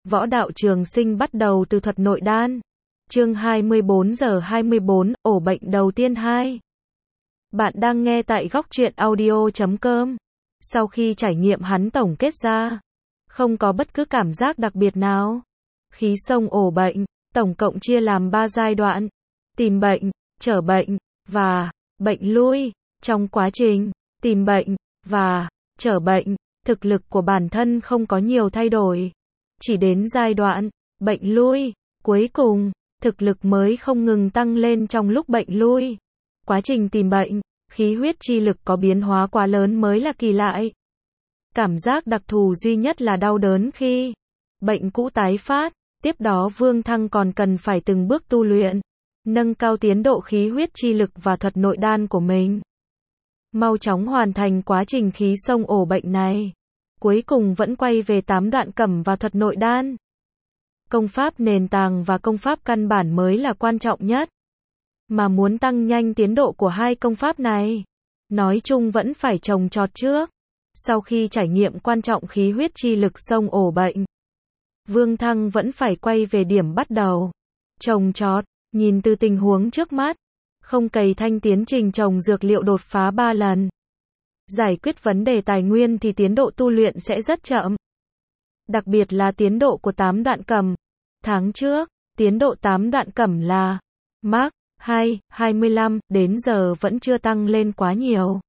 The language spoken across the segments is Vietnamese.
Võ đạo trường sinh bắt đầu từ thuật nội đan. Chương 24 giờ 24, ổ bệnh đầu tiên 2. Bạn đang nghe tại góc truyện audio.com. Sau khi trải nghiệm hắn tổng kết ra, không có bất cứ cảm giác đặc biệt nào. Khí xông ổ bệnh, tổng cộng chia làm 3 giai đoạn. Tìm bệnh, chở bệnh, và bệnh lui. Trong quá trình tìm bệnh và chở bệnh, thực lực của bản thân không có nhiều thay đổi. Chỉ đến giai đoạn bệnh lui, cuối cùng, thực lực mới không ngừng tăng lên trong lúc bệnh lui. Quá trình tìm bệnh, khí huyết chi lực có biến hóa quá lớn mới là kỳ lạ. Cảm giác đặc thù duy nhất là đau đớn khi bệnh cũ tái phát. Tiếp đó Vương Thăng còn cần phải từng bước tu luyện, nâng cao tiến độ khí huyết chi lực và thuật nội đan của mình. Mau chóng hoàn thành quá trình khí xông ổ bệnh này. Cuối cùng vẫn quay về 8 đoạn cẩm và thuật nội đan. Công pháp nền tảng và công pháp căn bản mới là quan trọng nhất. Mà muốn tăng nhanh tiến độ của hai công pháp này, nói chung vẫn phải trồng trọt trước. Sau khi trải nghiệm quan trọng khí huyết chi lực xông ổ bệnh, Vương Thăng vẫn phải quay về điểm bắt đầu. Trồng trọt, nhìn từ tình huống trước mắt, không cày thanh tiến trình trồng dược liệu đột phá 3 lần. Giải quyết vấn đề tài nguyên thì tiến độ tu luyện sẽ rất chậm. Đặc biệt là tiến độ của 8 đoạn cẩm. Tháng trước, tiến độ 8 đoạn cẩm là Mark 2, 25, đến giờ vẫn chưa tăng lên quá nhiều.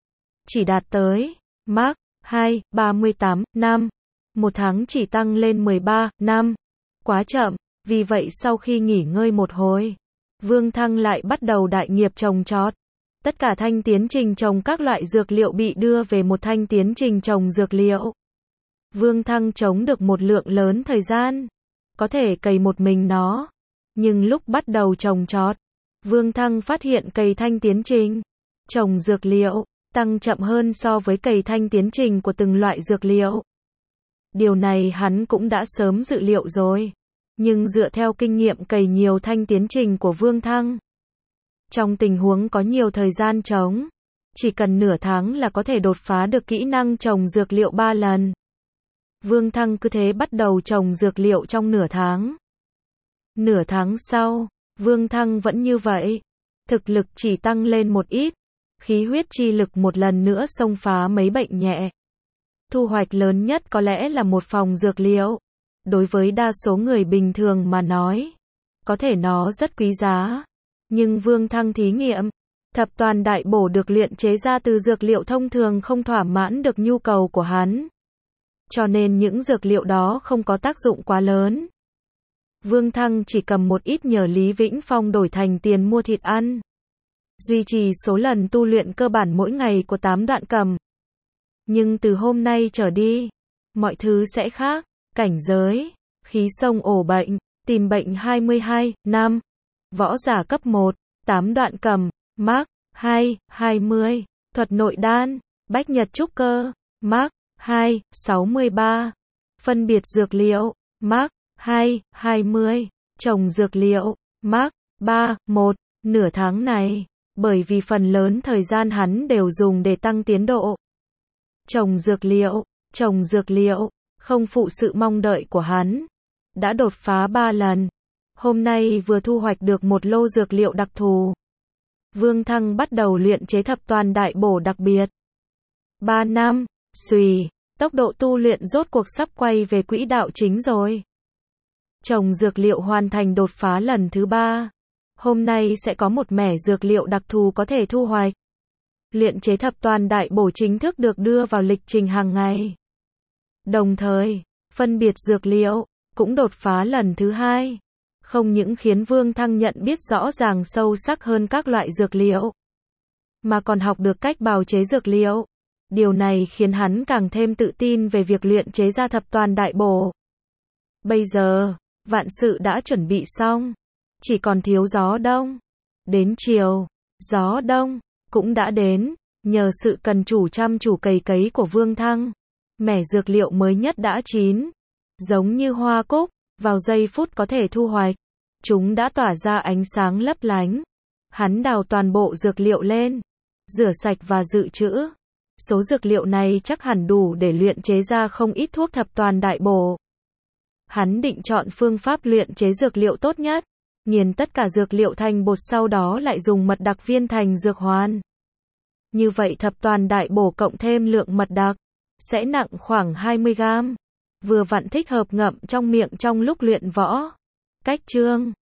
Chỉ đạt tới Mark 2, 38, năm. Một tháng chỉ tăng lên 13, năm. Quá chậm, vì vậy sau khi nghỉ ngơi một hồi, Vương Thăng lại bắt đầu đại nghiệp trồng trọt. Tất cả thanh tiến trình trồng các loại dược liệu bị đưa về một thanh tiến trình trồng dược liệu. Vương Thăng trồng được một lượng lớn thời gian, có thể cày một mình nó. Nhưng lúc bắt đầu trồng trọt, Vương Thăng phát hiện cày thanh tiến trình trồng dược liệu tăng chậm hơn so với cày thanh tiến trình của từng loại dược liệu. Điều này hắn cũng đã sớm dự liệu rồi, nhưng dựa theo kinh nghiệm cày nhiều thanh tiến trình của Vương Thăng, trong tình huống có nhiều thời gian trống, chỉ cần nửa tháng là có thể đột phá được kỹ năng trồng dược liệu 3 lần. Vương Thăng cứ thế bắt đầu trồng dược liệu trong nửa tháng. Nửa tháng sau, Vương Thăng vẫn như vậy. Thực lực chỉ tăng lên một ít. Khí huyết chi lực một lần nữa xông phá mấy bệnh nhẹ. Thu hoạch lớn nhất có lẽ là một phòng dược liệu. Đối với đa số người bình thường mà nói, có thể nó rất quý giá. Nhưng Vương Thăng thí nghiệm, thập toàn đại bổ được luyện chế ra từ dược liệu thông thường không thỏa mãn được nhu cầu của hắn. Cho nên những dược liệu đó không có tác dụng quá lớn. Vương Thăng chỉ cầm một ít nhờ Lý Vĩnh Phong đổi thành tiền mua thịt ăn. Duy trì số lần tu luyện cơ bản mỗi ngày của 8 đoạn cẩm. Nhưng từ hôm nay trở đi, mọi thứ sẽ khác. Cảnh giới, khí xông ổ bệnh, tìm bệnh 22, năm. Võ giả cấp 1, 8 đoạn cẩm, Mark 2, 20. Thuật nội đan, bách nhật trúc cơ, Mark 2, 63. Phân biệt dược liệu, Mark 2, 20. Trồng dược liệu, Mark 3, 1. Nửa tháng này, bởi vì phần lớn thời gian hắn đều dùng để tăng tiến độ. Trồng dược liệu, không phụ sự mong đợi của hắn. Đã đột phá 3 lần. Hôm nay vừa thu hoạch được một lô dược liệu đặc thù. Vương Thăng bắt đầu luyện chế thập toàn đại bổ đặc biệt. 3 năm, xùy, tốc độ tu luyện rốt cuộc sắp quay về quỹ đạo chính rồi. Trồng dược liệu hoàn thành đột phá lần thứ 3. Hôm nay sẽ có một mẻ dược liệu đặc thù có thể thu hoạch. Luyện chế thập toàn đại bổ chính thức được đưa vào lịch trình hàng ngày. Đồng thời, phân biệt dược liệu cũng đột phá lần thứ 2. Không những khiến Vương Thăng nhận biết rõ ràng sâu sắc hơn các loại dược liệu, mà còn học được cách bào chế dược liệu. Điều này khiến hắn càng thêm tự tin về việc luyện chế ra thập toàn đại bổ. Bây giờ, vạn sự đã chuẩn bị xong, chỉ còn thiếu gió đông. Đến chiều, gió đông cũng đã đến, nhờ sự cần cù chăm chỉ cày cấy của Vương Thăng, mẻ dược liệu mới nhất đã chín, giống như hoa cúc, vào giây phút có thể thu hoạch. Chúng đã tỏa ra ánh sáng lấp lánh. Hắn đào toàn bộ dược liệu lên, rửa sạch và dự trữ. Số dược liệu này chắc hẳn đủ để luyện chế ra không ít thuốc thập toàn đại bổ. Hắn định chọn phương pháp luyện chế dược liệu tốt nhất, nghiền tất cả dược liệu thành bột sau đó lại dùng mật đặc viên thành dược hoàn. Như vậy thập toàn đại bổ cộng thêm lượng mật đặc, sẽ nặng khoảng 20 gram. Vừa vặn thích hợp ngậm trong miệng trong lúc luyện võ. Cách chương